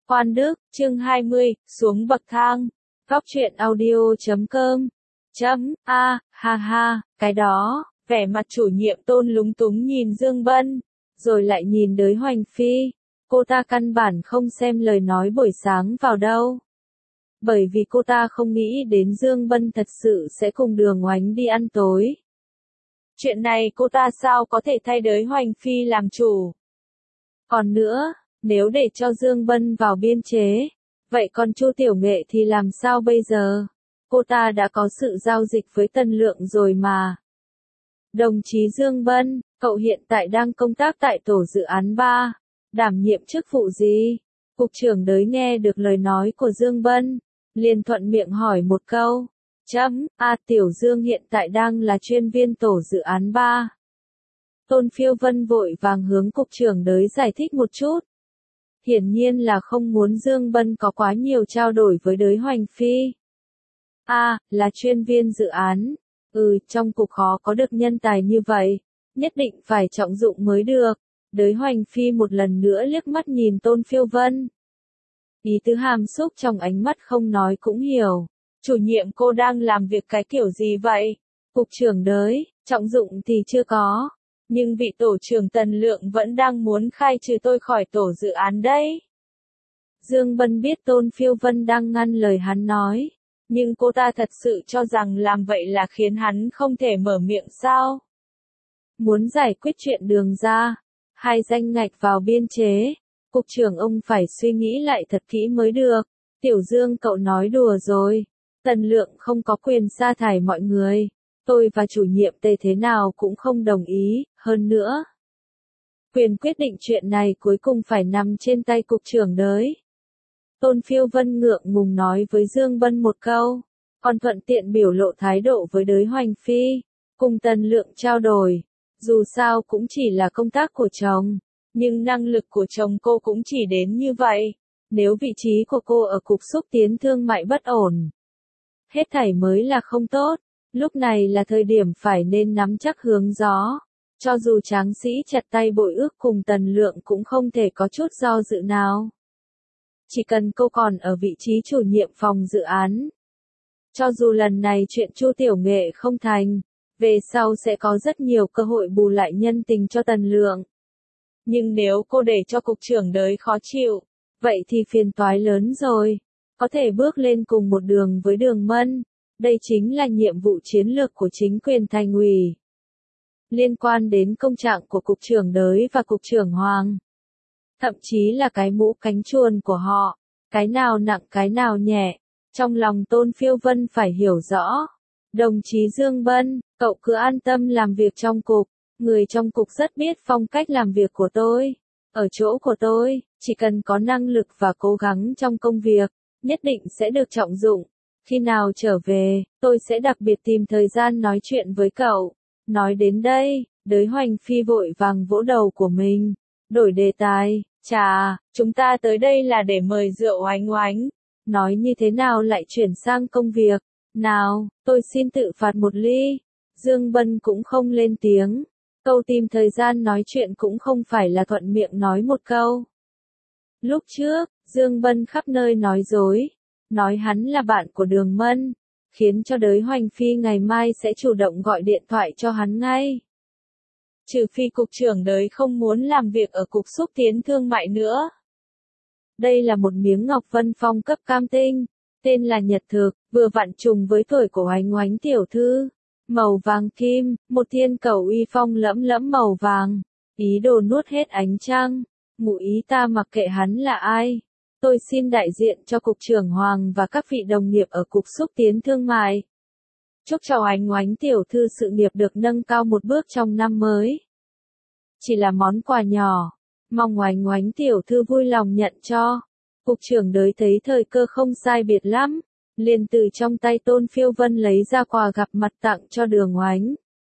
Quan Đức, chương 20, xuống bậc thang. Góc truyện audio.com. Ha ha, cái đó, vẻ mặt chủ nhiệm Tôn lúng túng nhìn Dương Bân, rồi lại nhìn Đới Hoành Phi. Cô ta căn bản không xem lời nói buổi sáng vào đâu. Bởi vì cô ta không nghĩ đến Dương Bân thật sự sẽ cùng Đường Oánh đi ăn tối. Chuyện này cô ta sao có thể thay Đới Hoành Phi làm chủ. Còn nữa, nếu để cho Dương Bân vào biên chế, vậy còn Chu Tiểu Nghệ thì làm sao bây giờ? Cô ta đã có sự giao dịch với Tần Lượng rồi mà. Đồng chí Dương Bân, cậu hiện tại đang công tác tại tổ dự án 3, đảm nhiệm chức vụ gì? Cục trưởng Đới nghe được lời nói của Dương Bân, liền thuận miệng hỏi một câu. Tiểu Dương hiện tại đang là chuyên viên tổ dự án 3. Tôn Phiêu Vân vội vàng hướng cục trưởng Đới giải thích một chút. Hiển nhiên là không muốn Dương Bân có quá nhiều trao đổi với Đới Hoành Phi. Là chuyên viên dự án. Trong cục khó có được nhân tài như vậy, nhất định phải trọng dụng mới được. Đới Hoành Phi một lần nữa liếc mắt nhìn Tôn Phiêu Vân. Ý tứ hàm xúc trong ánh mắt không nói cũng hiểu. Chủ nhiệm cô đang làm việc cái kiểu gì vậy? Cục trưởng Đới, trọng dụng thì chưa có. Nhưng vị tổ trưởng Tần Lượng vẫn đang muốn khai trừ tôi khỏi tổ dự án đấy. Dương Bân biết Tôn Phiêu Vân đang ngăn lời hắn nói. Nhưng cô ta thật sự cho rằng làm vậy là khiến hắn không thể mở miệng sao? Muốn giải quyết chuyện Đường ra, 2 danh ngạch vào biên chế, cục trưởng ông phải suy nghĩ lại thật kỹ mới được. Tiểu Dương cậu nói đùa rồi. Tần Lượng không có quyền sa thải mọi người. Tôi và chủ nhiệm Tề thế nào cũng không đồng ý, hơn nữa. Quyền quyết định chuyện này cuối cùng phải nằm trên tay cục trưởng Đới. Tôn Phiêu Vân ngượng ngùng nói với Dương Bân một câu, còn thuận tiện biểu lộ thái độ với Đới Hoành Phi, cùng Tần Lượng trao đổi. Dù sao cũng chỉ là công tác của chồng, nhưng năng lực của chồng cô cũng chỉ đến như vậy. Nếu vị trí của cô ở cục xúc tiến thương mại bất ổn, hết thảy mới là không tốt. Lúc này là thời điểm phải nên nắm chắc hướng gió. Cho dù Tráng Sĩ chặt tay bội ước cùng Tần Lượng cũng không thể có chút do dự nào. Chỉ cần cô còn ở vị trí chủ nhiệm phòng dự án. Cho dù lần này chuyện Chu Tiểu Nghệ không thành, về sau sẽ có rất nhiều cơ hội bù lại nhân tình cho Tần Lượng. Nhưng nếu cô để cho cục trưởng Đới khó chịu, vậy thì phiền toái lớn rồi. Có thể bước lên cùng một đường với Đường Mân. Đây chính là nhiệm vụ chiến lược của chính quyền thành ủy. Liên quan đến công trạng của cục trưởng Đới và cục trưởng Hoàng. Thậm chí là cái mũ cánh chuồn của họ. Cái nào nặng cái nào nhẹ. Trong lòng Tôn Phiêu Vân phải hiểu rõ. Đồng chí Dương Bân, cậu cứ an tâm làm việc trong cục. Người trong cục rất biết phong cách làm việc của tôi. Ở chỗ của tôi, chỉ cần có năng lực và cố gắng trong công việc, nhất định sẽ được trọng dụng. Khi nào trở về, tôi sẽ đặc biệt tìm thời gian nói chuyện với cậu. Nói đến đây, Đới Hoành Phi vội vàng vỗ đầu của mình. Đổi đề tài, chúng ta tới đây là để mời rượu Oánh Oánh. Nói như thế nào lại chuyển sang công việc. Nào, tôi xin tự phạt một ly. Dương Bân cũng không lên tiếng. Câu tìm thời gian nói chuyện cũng không phải là thuận miệng nói một câu. Lúc trước, Dương Bân khắp nơi nói dối. Nói hắn là bạn của Đường Mân, khiến cho Đới Hoành Phi ngày mai sẽ chủ động gọi điện thoại cho hắn ngay. Trừ phi cục trưởng Đới không muốn làm việc ở cục xúc tiến thương mại nữa. Đây là một miếng ngọc vân phong cấp cam tinh, tên là Nhật Thực, vừa vặn trùng với tuổi của Oánh Oánh tiểu thư. Màu vàng kim, một thiên cầu uy phong lẫm lẫm màu vàng, ý đồ nuốt hết ánh trăng. Ngụ ý ta mặc kệ hắn là ai. Tôi xin đại diện cho cục trưởng Hoàng và các vị đồng nghiệp ở cục xúc tiến thương mại. Chúc cho Oánh Oánh tiểu thư sự nghiệp được nâng cao một bước trong năm mới. Chỉ là món quà nhỏ, mong Oánh Oánh tiểu thư vui lòng nhận cho. Cục trưởng Đới thấy thời cơ không sai biệt lắm, liền từ trong tay Tôn Phiêu Vân lấy ra quà gặp mặt tặng cho Đường Oánh.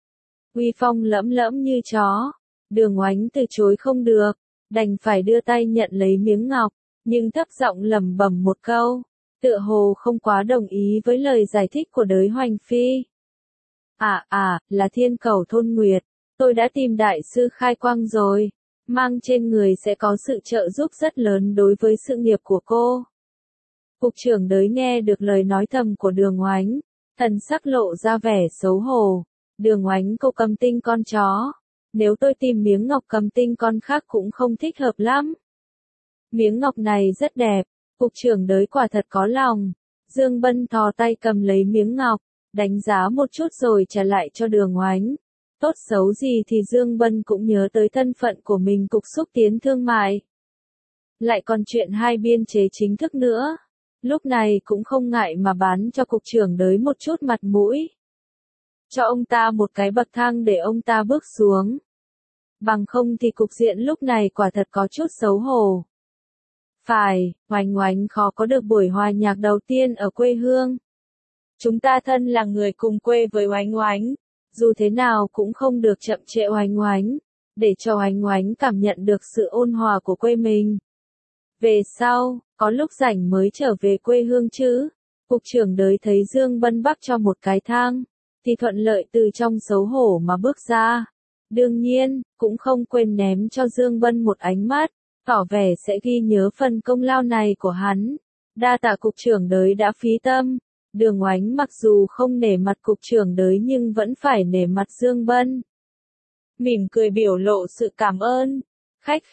Uy phong lẫm lẫm như chó, Đường Oánh từ chối không được, đành phải đưa tay nhận lấy miếng ngọc. Nhưng thấp giọng lẩm bẩm một câu, tựa hồ không quá đồng ý với lời giải thích của Đới Hoành Phi. Là thiên cầu thôn Nguyệt, tôi đã tìm đại sư khai quang rồi. mang trên người sẽ có sự trợ giúp rất lớn đối với sự nghiệp của cô. Cục trưởng Đới nghe được lời nói thầm của Đường Oánh, thần sắc lộ ra vẻ xấu hổ. Đường Oánh, cô Cầm Tinh con chó. Nếu tôi tìm miếng ngọc Cầm Tinh con khác cũng không thích hợp lắm. Miếng ngọc này rất đẹp, cục trưởng Đới quả thật có lòng. Dương Bân thò tay cầm lấy miếng ngọc, đánh giá một chút rồi trả lại cho Đường Oánh. Tốt xấu gì thì Dương Bân cũng nhớ tới thân phận của mình cục xúc tiến thương mại. Lại còn chuyện hai biên chế chính thức nữa. Lúc này cũng không ngại mà bán cho cục trưởng Đới một chút mặt mũi. Cho ông ta một cái bậc thang để ông ta bước xuống. Bằng không thì cục diện lúc này quả thật có chút xấu hổ. Phải, Oánh Oánh khó có được buổi hòa nhạc đầu tiên ở quê hương. Chúng ta thân là người cùng quê với Oánh Oánh. Dù thế nào cũng không được chậm trễ Oánh Oánh, để cho Oánh Oánh cảm nhận được sự ôn hòa của quê mình. Về sau, có lúc rảnh mới trở về quê hương chứ. Cục trưởng Đới thấy Dương Bân bắc cho một cái thang, thì thuận lợi từ trong xấu hổ mà bước ra. Đương nhiên, cũng không quên ném cho Dương Bân một ánh mắt, tỏ vẻ sẽ ghi nhớ phần công lao này của hắn. Đa tạ cục trưởng Đới đã phí tâm. Đường Oánh mặc dù không nể mặt cục trưởng Đới nhưng vẫn phải nể mặt Dương Bân. Mỉm cười biểu lộ sự cảm ơn. Khách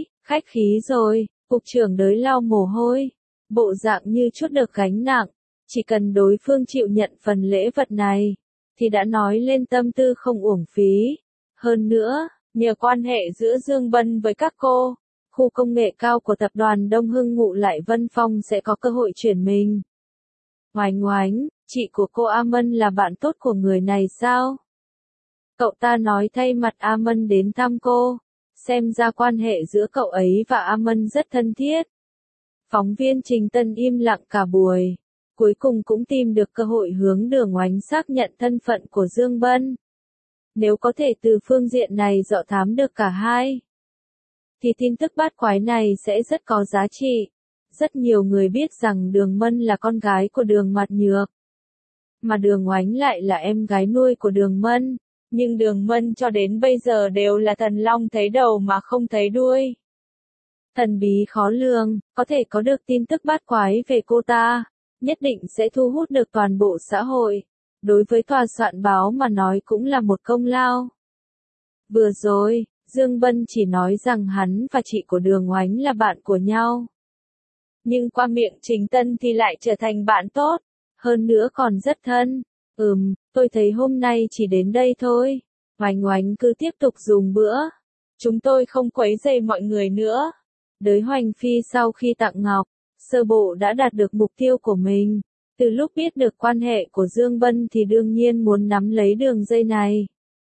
khí rồi, cục trưởng Đới lau mồ hôi. Bộ dạng như chút được gánh nặng. Chỉ cần đối phương chịu nhận phần lễ vật này, thì đã nói lên tâm tư không uổng phí. Hơn nữa, nhờ quan hệ giữa Dương Bân với các cô, khu công nghệ cao của tập đoàn Đông Hưng Ngụ Lại Vân Phong sẽ có cơ hội chuyển mình. Oánh Oánh, chị của cô A Mân là bạn tốt của người này sao? Cậu ta nói thay mặt A Mân đến thăm cô, xem ra quan hệ giữa cậu ấy và A Mân rất thân thiết. Phóng viên Trình Tân im lặng cả buổi, cuối cùng cũng tìm được cơ hội hướng Đường Oánh xác nhận thân phận của Dương Bân. Nếu có thể từ phương diện này dò thám được cả hai, thì tin tức bát quái này sẽ rất có giá trị. Rất nhiều người biết rằng Đường Mân là con gái của Đường Mạt Nhược, mà Đường Oánh lại là em gái nuôi của Đường Mân, nhưng Đường Mân cho đến bây giờ đều là thần long thấy đầu mà không thấy đuôi. Thần bí khó lường, có thể có được tin tức bát quái về cô ta, nhất định sẽ thu hút được toàn bộ xã hội. Đối với tòa soạn báo mà nói cũng là một công lao. Vừa rồi, Dương Bân chỉ nói rằng hắn và chị của Đường Oánh là bạn của nhau. Nhưng qua miệng Trình Tân thì lại trở thành bạn tốt, hơn nữa còn rất thân. Tôi thấy hôm nay chỉ đến đây thôi. Oánh Oánh cứ tiếp tục dùng bữa. Chúng tôi không quấy rầy mọi người nữa. Đới Hoành Phi sau khi tặng ngọc, sơ bộ đã đạt được mục tiêu của mình. Từ lúc biết được quan hệ của Dương Bân thì đương nhiên muốn nắm lấy đường dây này.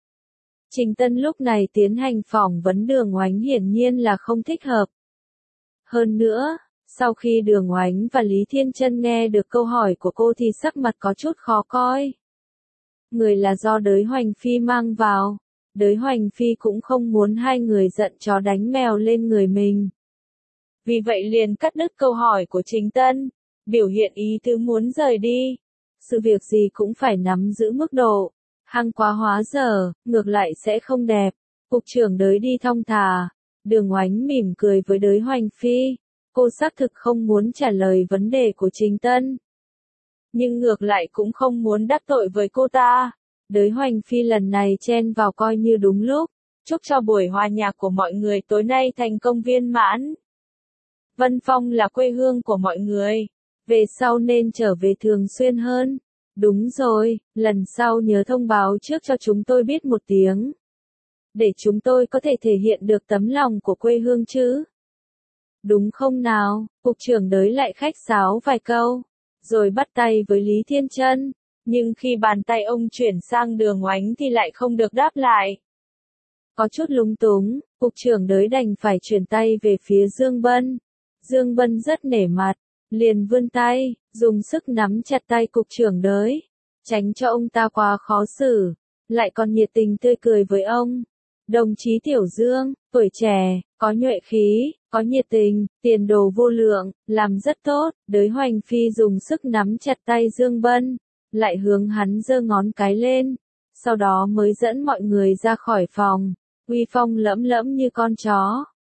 Trình Tân lúc này tiến hành phỏng vấn Đường Oánh hiển nhiên là không thích hợp. Hơn nữa, sau khi Đường Oánh và Lý Thiên Chân nghe được câu hỏi của cô thì sắc mặt có chút khó coi. Người là do Đới Hoành Phi mang vào. Đới Hoành Phi cũng không muốn hai người giận chó đánh mèo lên người mình. Vì vậy liền cắt đứt câu hỏi của Trình Tân, biểu hiện ý tứ muốn rời đi. Sự việc gì cũng phải nắm giữ mức độ. Hăng quá hóa dở, ngược lại sẽ không đẹp. Cục trưởng Đới đi thong thả. Đường Oánh mỉm cười với Đới Hoành Phi. Cô xác thực không muốn trả lời vấn đề của Trình Tân. Nhưng ngược lại cũng không muốn đắc tội với cô ta. Đới Hoành Phi lần này chen vào coi như đúng lúc. Chúc cho buổi hòa nhạc của mọi người tối nay thành công viên mãn. Vân Phong là quê hương của mọi người. Về sau nên trở về thường xuyên hơn. Đúng rồi, lần sau nhớ thông báo trước cho chúng tôi biết một tiếng. Để chúng tôi có thể thể hiện được tấm lòng của quê hương chứ. Đúng không nào? Cục trưởng Đới lại khách sáo vài câu, rồi bắt tay với Lý Thiên Chân. Nhưng khi bàn tay ông chuyển sang Đường Oánh thì lại không được đáp lại. Có chút lúng túng, cục trưởng Đới đành phải chuyển tay về phía Dương Bân. Dương Bân rất nể mặt, liền vươn tay, dùng sức nắm chặt tay cục trưởng Đới, tránh cho ông ta quá khó xử, lại còn nhiệt tình tươi cười với ông. Đồng chí Tiểu Dương, tuổi trẻ, có nhuệ khí, có nhiệt tình, tiền đồ vô lượng, làm rất tốt. Đới Hoành Phi dùng sức nắm chặt tay Dương Bân, lại hướng hắn giơ ngón cái lên, sau đó mới dẫn mọi người ra khỏi phòng, uy phong lẫm lẫm như con chó.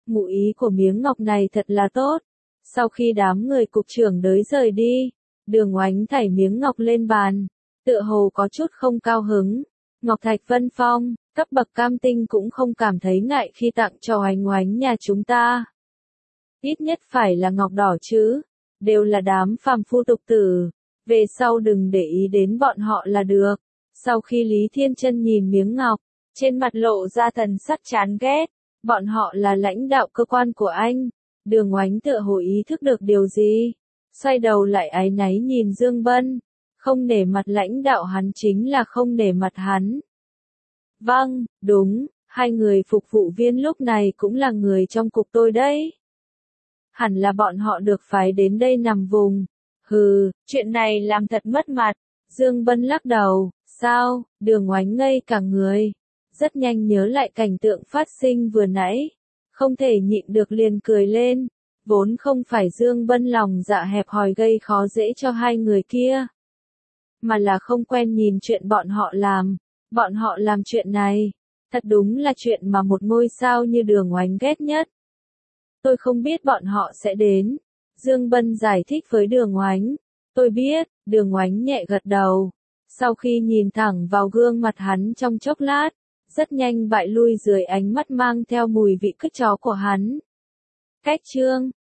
ngụ ý của miếng ngọc này thật là tốt. Sau khi đám người cục trưởng đới rời đi, Đường Oánh thảy miếng ngọc lên bàn, tựa hồ có chút không cao hứng. Ngọc Thạch Vân Phong, cấp bậc cam tinh cũng không cảm thấy ngại khi tặng cho Oánh Oánh nhà chúng ta. Ít nhất phải là ngọc đỏ chứ, đều là đám phàm phu tục tử, về sau đừng để ý đến bọn họ là được. Sau khi Lý Thiên Chân nhìn miếng ngọc, trên mặt lộ ra thần sắc chán ghét, bọn họ là lãnh đạo cơ quan của anh. Đường Oánh tựa hồ ý thức được điều gì, xoay đầu lại áy náy nhìn Dương Bân, không nể mặt lãnh đạo hắn chính là không nể mặt hắn. Vâng, đúng, hai người phục vụ viên lúc này cũng là người trong cục tôi đấy. Hẳn là bọn họ được phái đến đây nằm vùng. Hừ, chuyện này làm thật mất mặt. Dương Bân lắc đầu, sao? Đường Oánh ngây cả người. Rất nhanh nhớ lại cảnh tượng phát sinh vừa nãy. Không thể nhịn được liền cười lên. Vốn không phải Dương Bân lòng dạ hẹp hòi gây khó dễ cho hai người kia, mà là không quen nhìn chuyện bọn họ làm. Bọn họ làm chuyện này, thật đúng là chuyện mà một ngôi sao như Đường Oánh ghét nhất. Tôi không biết bọn họ sẽ đến. Dương Bân giải thích với Đường Oánh. Tôi biết, Đường Oánh nhẹ gật đầu. Sau khi nhìn thẳng vào gương mặt hắn trong chốc lát, rất nhanh bại lui dưới ánh mắt mang theo mùi vị cứt chó của hắn. Cách chương